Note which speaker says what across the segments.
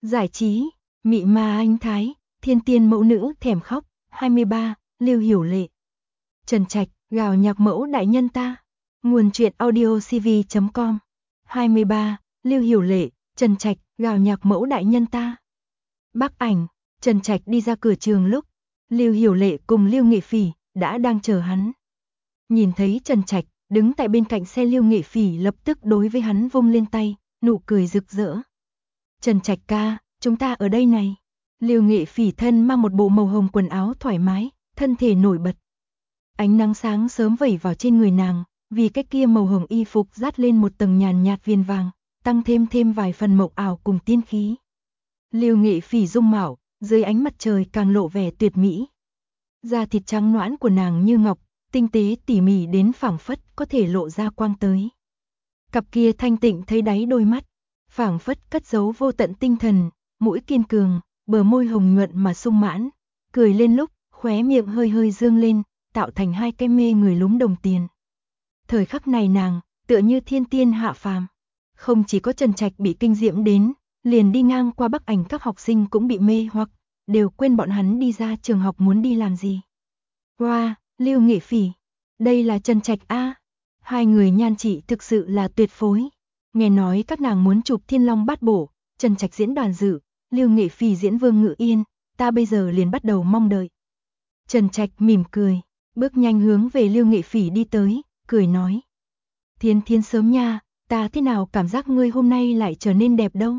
Speaker 1: Giải trí, mị ma anh thái, thiên tiên mẫu nữ thèm khóc, 23, Lưu Hiểu Lệ. Trần Trạch, gào nhạc mẫu đại nhân ta. Nguồn truyện audio cv.com. 23, Lưu Hiểu Lệ, Trần Trạch, gào nhạc mẫu đại nhân ta. Bác ảnh, Trần Trạch đi ra cửa trường lúc Lưu Hiểu Lệ cùng Lưu Nghệ Phỉ đã đang chờ hắn. Nhìn thấy Trần Trạch đứng tại bên cạnh xe, Lưu Nghệ Phỉ lập tức đối với hắn vung lên tay, nụ cười rực rỡ. Trần Trạch ca, chúng ta ở đây này. Lưu Nghệ Phỉ thân mang một bộ màu hồng quần áo thoải mái, thân thể nổi bật. Ánh nắng sáng sớm vẩy vào trên người nàng, vì cái kia màu hồng y phục dát lên một tầng nhàn nhạt viền vàng, tăng thêm vài phần mộng ảo cùng tiên khí. Lưu Nghệ Phỉ dung mạo, dưới ánh mặt trời càng lộ vẻ tuyệt mỹ. Da thịt trắng nõn của nàng như ngọc, tinh tế tỉ mỉ đến phảng phất có thể lộ ra quang tới. Cặp kia thanh tịnh thấy đáy đôi mắt, phảng phất cất giấu vô tận tinh thần, mũi kiên cường, bờ môi hồng nhuận mà sung mãn, cười lên lúc khóe miệng hơi hơi dương lên, tạo thành hai cái mê người lúm đồng tiền. Thời khắc này nàng tựa như thiên tiên hạ phàm, không chỉ có Trần Trạch bị kinh diễm đến, liền đi ngang qua Bắc Ảnh các học sinh cũng bị mê hoặc, đều quên bọn hắn đi ra trường học muốn đi làm gì. Wow, Lưu Nghệ Phỉ, đây là Trần Trạch a. Hai người nhan trị thực sự là tuyệt phối. Nghe nói các nàng muốn chụp Thiên Long Bát Bộ, Trần Trạch diễn Đoàn Dự, Lưu Nghệ Phỉ diễn Vương Ngự Yên, ta bây giờ liền bắt đầu mong đợi. Trần Trạch mỉm cười, bước nhanh hướng về Lưu Nghệ Phỉ đi tới, cười nói. Thiến sớm nha, ta thế nào cảm giác ngươi hôm nay lại trở nên đẹp đâu.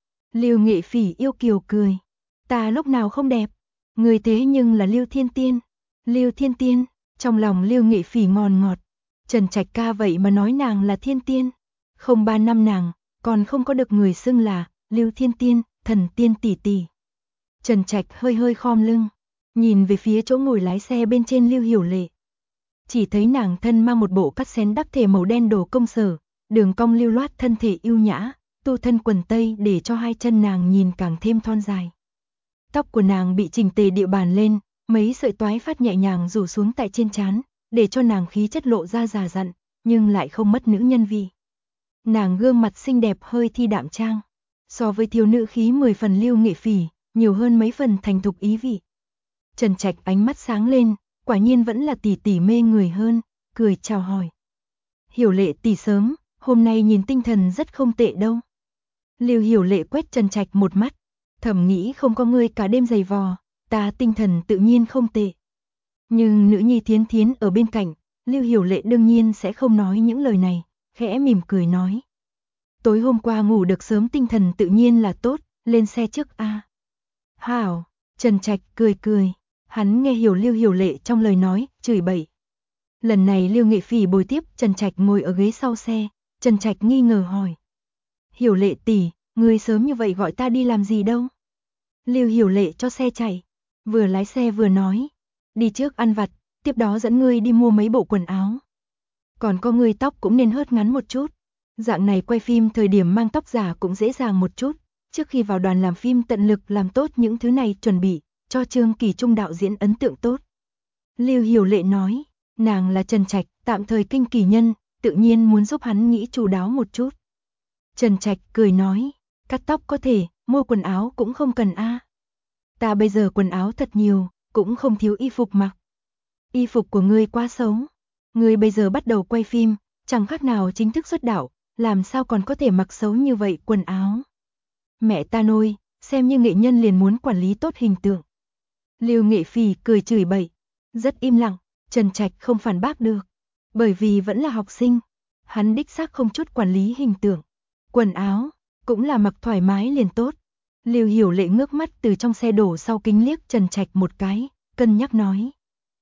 Speaker 1: Lưu Nghệ Phỉ yêu kiều cười, ta lúc nào không đẹp, người thế nhưng là Lưu Thiên Tiên. Lưu Thiên Tiên, trong lòng Lưu Nghệ Phỉ ngon ngọt, Trần Trạch ca vậy mà nói nàng là Thiên Tiên. Không 3 năm nàng còn không có được người xưng là Lưu Thiên Tiên, thần tiên tỷ tỷ. Trần Trạch hơi hơi khom lưng, nhìn về phía chỗ ngồi lái xe bên trên Lưu Hiểu Lệ. Chỉ thấy nàng thân mang một bộ cắt xén đắp thể màu đen đồ công sở, đường cong lưu loát, thân thể yêu nhã, tu thân quần tây để cho hai chân nàng nhìn càng thêm thon dài. Tóc của nàng bị chỉnh tề địa bàn lên, mấy sợi toái phát nhẹ nhàng rủ xuống tại trên trán, để cho nàng khí chất lộ ra già dặn, nhưng lại không mất nữ nhân vị. Nàng gương mặt xinh đẹp hơi thi đạm trang, so với thiếu nữ khí 10 phần Lưu Nghệ Phỉ, nhiều hơn mấy phần thành thục ý vị. Trần Trạch ánh mắt sáng lên, quả nhiên vẫn là tỷ tỷ mê người hơn, cười chào hỏi. Hiểu Lệ tỷ sớm, hôm nay nhìn tinh thần rất không tệ đâu. Lưu Hiểu Lệ quét Trần Trạch một mắt, thầm nghĩ không có ngươi cả đêm giày vò, ta tinh thần tự nhiên không tệ. Nhưng nữ nhi Thiến ở bên cạnh, Lưu Hiểu Lệ đương nhiên sẽ không nói những lời này, khẽ mỉm cười nói. Tối hôm qua ngủ được sớm, tinh thần tự nhiên là tốt, lên xe trước a. Hảo, Trần Trạch cười, hắn nghe hiểu Lưu Hiểu Lệ trong lời nói, chửi bậy. Lần này Lưu Nghệ Phỉ bồi tiếp Trần Trạch ngồi ở ghế sau xe, Trần Trạch nghi ngờ hỏi. Hiểu Lệ tỷ, ngươi sớm như vậy gọi ta đi làm gì đâu? Lưu Hiểu Lệ cho xe chạy, vừa lái xe vừa nói. Đi trước ăn vặt, tiếp đó dẫn ngươi đi mua mấy bộ quần áo. Còn có ngươi tóc cũng nên hớt ngắn một chút. Dạng này quay phim thời điểm mang tóc giả cũng dễ dàng một chút. Trước khi vào đoàn làm phim tận lực làm tốt những thứ này, chuẩn bị cho Trương Kỳ Trung đạo diễn ấn tượng tốt. Lưu Hiểu Lệ nói, nàng là Trần Trạch, tạm thời kinh kỳ nhân, tự nhiên muốn giúp hắn nghĩ chu đáo một chút. Trần Trạch cười nói, cắt tóc có thể, mua quần áo cũng không cần a. Ta bây giờ quần áo thật nhiều, cũng không thiếu y phục mặc. Y phục của ngươi quá xấu. Ngươi bây giờ bắt đầu quay phim, chẳng khác nào chính thức xuất đạo, làm sao còn có thể mặc xấu như vậy quần áo. Mẹ ta nôi, xem như nghệ nhân liền muốn quản lý tốt hình tượng. Lưu Nghệ Phỉ cười chửi bậy, rất im lặng, Trần Trạch không phản bác được, bởi vì vẫn là học sinh, hắn đích xác không chút quản lý hình tượng. Quần áo cũng là mặc thoải mái liền tốt. Lưu Hiểu Lệ ngước mắt từ trong xe đổ sau kính liếc Trần Trạch một cái, cân nhắc nói.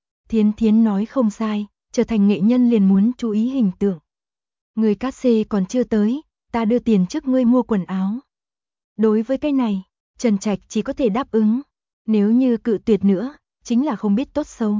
Speaker 1: Thiến nói không sai, trở thành nghệ nhân liền muốn chú ý hình tượng. Người cát xê còn chưa tới, ta đưa tiền trước ngươi mua quần áo. Đối với cái này, Trần Trạch chỉ có thể đáp ứng. Nếu như cự tuyệt nữa, chính là không biết tốt xấu.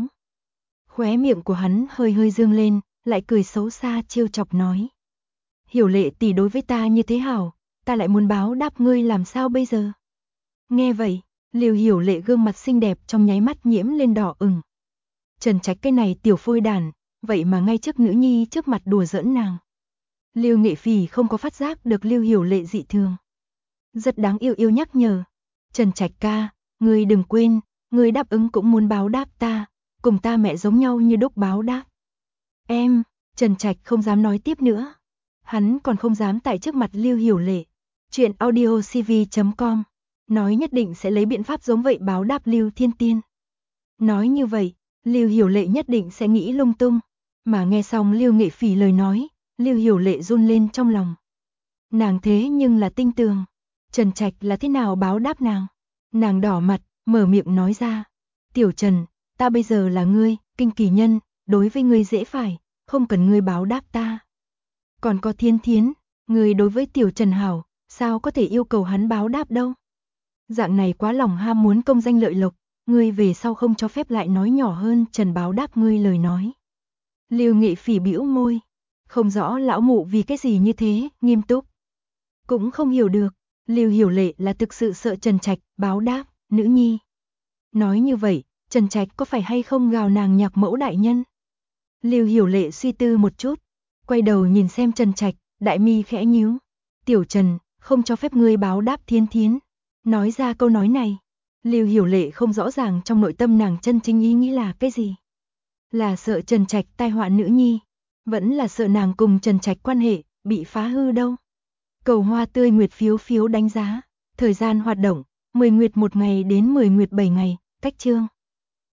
Speaker 1: Khóe miệng của hắn hơi hơi dương lên, lại cười xấu xa trêu chọc nói. Hiểu Lệ tỷ đối với ta như thế hảo, ta lại muốn báo đáp ngươi làm sao bây giờ? Nghe vậy, Lưu Hiểu Lệ gương mặt xinh đẹp trong nháy mắt nhiễm lên đỏ ửng. Trần Trạch cái này tiểu phôi đàn, vậy mà ngay trước nữ nhi trước mặt đùa giỡn nàng. Lưu Nghệ Phỉ không có phát giác được Lưu Hiểu Lệ dị thường. rất đáng yêu nhắc nhở. Trần Trạch ca, ngươi đừng quên, ngươi đáp ứng cũng muốn báo đáp ta, cùng ta mẹ giống nhau như đúc báo đáp. Em, Trần Trạch không dám nói tiếp nữa. Hắn còn không dám tại trước mặt Lưu Hiểu Lệ. Chuyện audiocv.com nói nhất định sẽ lấy biện pháp giống vậy báo đáp Lưu Thiên Tiên. Nói như vậy, Lưu Hiểu Lệ nhất định sẽ nghĩ lung tung. Mà nghe xong Lưu Nghệ Phỉ lời nói, Lưu Hiểu Lệ run lên trong lòng. Nàng thế nhưng là tinh tường. Trần Trạch là thế nào báo đáp nàng? Nàng đỏ mặt, mở miệng nói ra. Tiểu Trần, ta bây giờ là ngươi, kinh kỳ nhân, đối với ngươi dễ phải, không cần ngươi báo đáp ta. Còn có Thiên Thiến, ngươi đối với Tiểu Trần hảo, sao có thể yêu cầu hắn báo đáp đâu? Dạng này quá lòng ham muốn công danh lợi lộc, ngươi về sau không cho phép lại nói nhỏ hơn Trần báo đáp ngươi lời nói. Lưu Nghệ Phỉ bĩu môi, không rõ lão mụ vì cái gì như thế, nghiêm túc. Cũng không hiểu được, Lưu Hiểu Lệ là thực sự sợ Trần Trạch báo đáp nữ nhi. Nói như vậy, Trần Trạch có phải hay không gào nàng nhạc mẫu đại nhân? Lưu Hiểu Lệ suy tư một chút, quay đầu nhìn xem Trần Trạch, đại mi khẽ nhíu. Tiểu Trần, không cho phép ngươi báo đáp Thiên Thiến. Nói ra câu nói này, Lưu Hiểu Lệ không rõ ràng trong nội tâm nàng chân chính ý nghĩ là cái gì. Là sợ Trần Trạch tai họa nữ nhi, vẫn là sợ nàng cùng Trần Trạch quan hệ bị phá hư đâu. Cầu hoa tươi nguyệt phiếu đánh giá, thời gian hoạt động, 10 nguyệt 1 ngày đến 10 nguyệt 7 ngày, cách chương.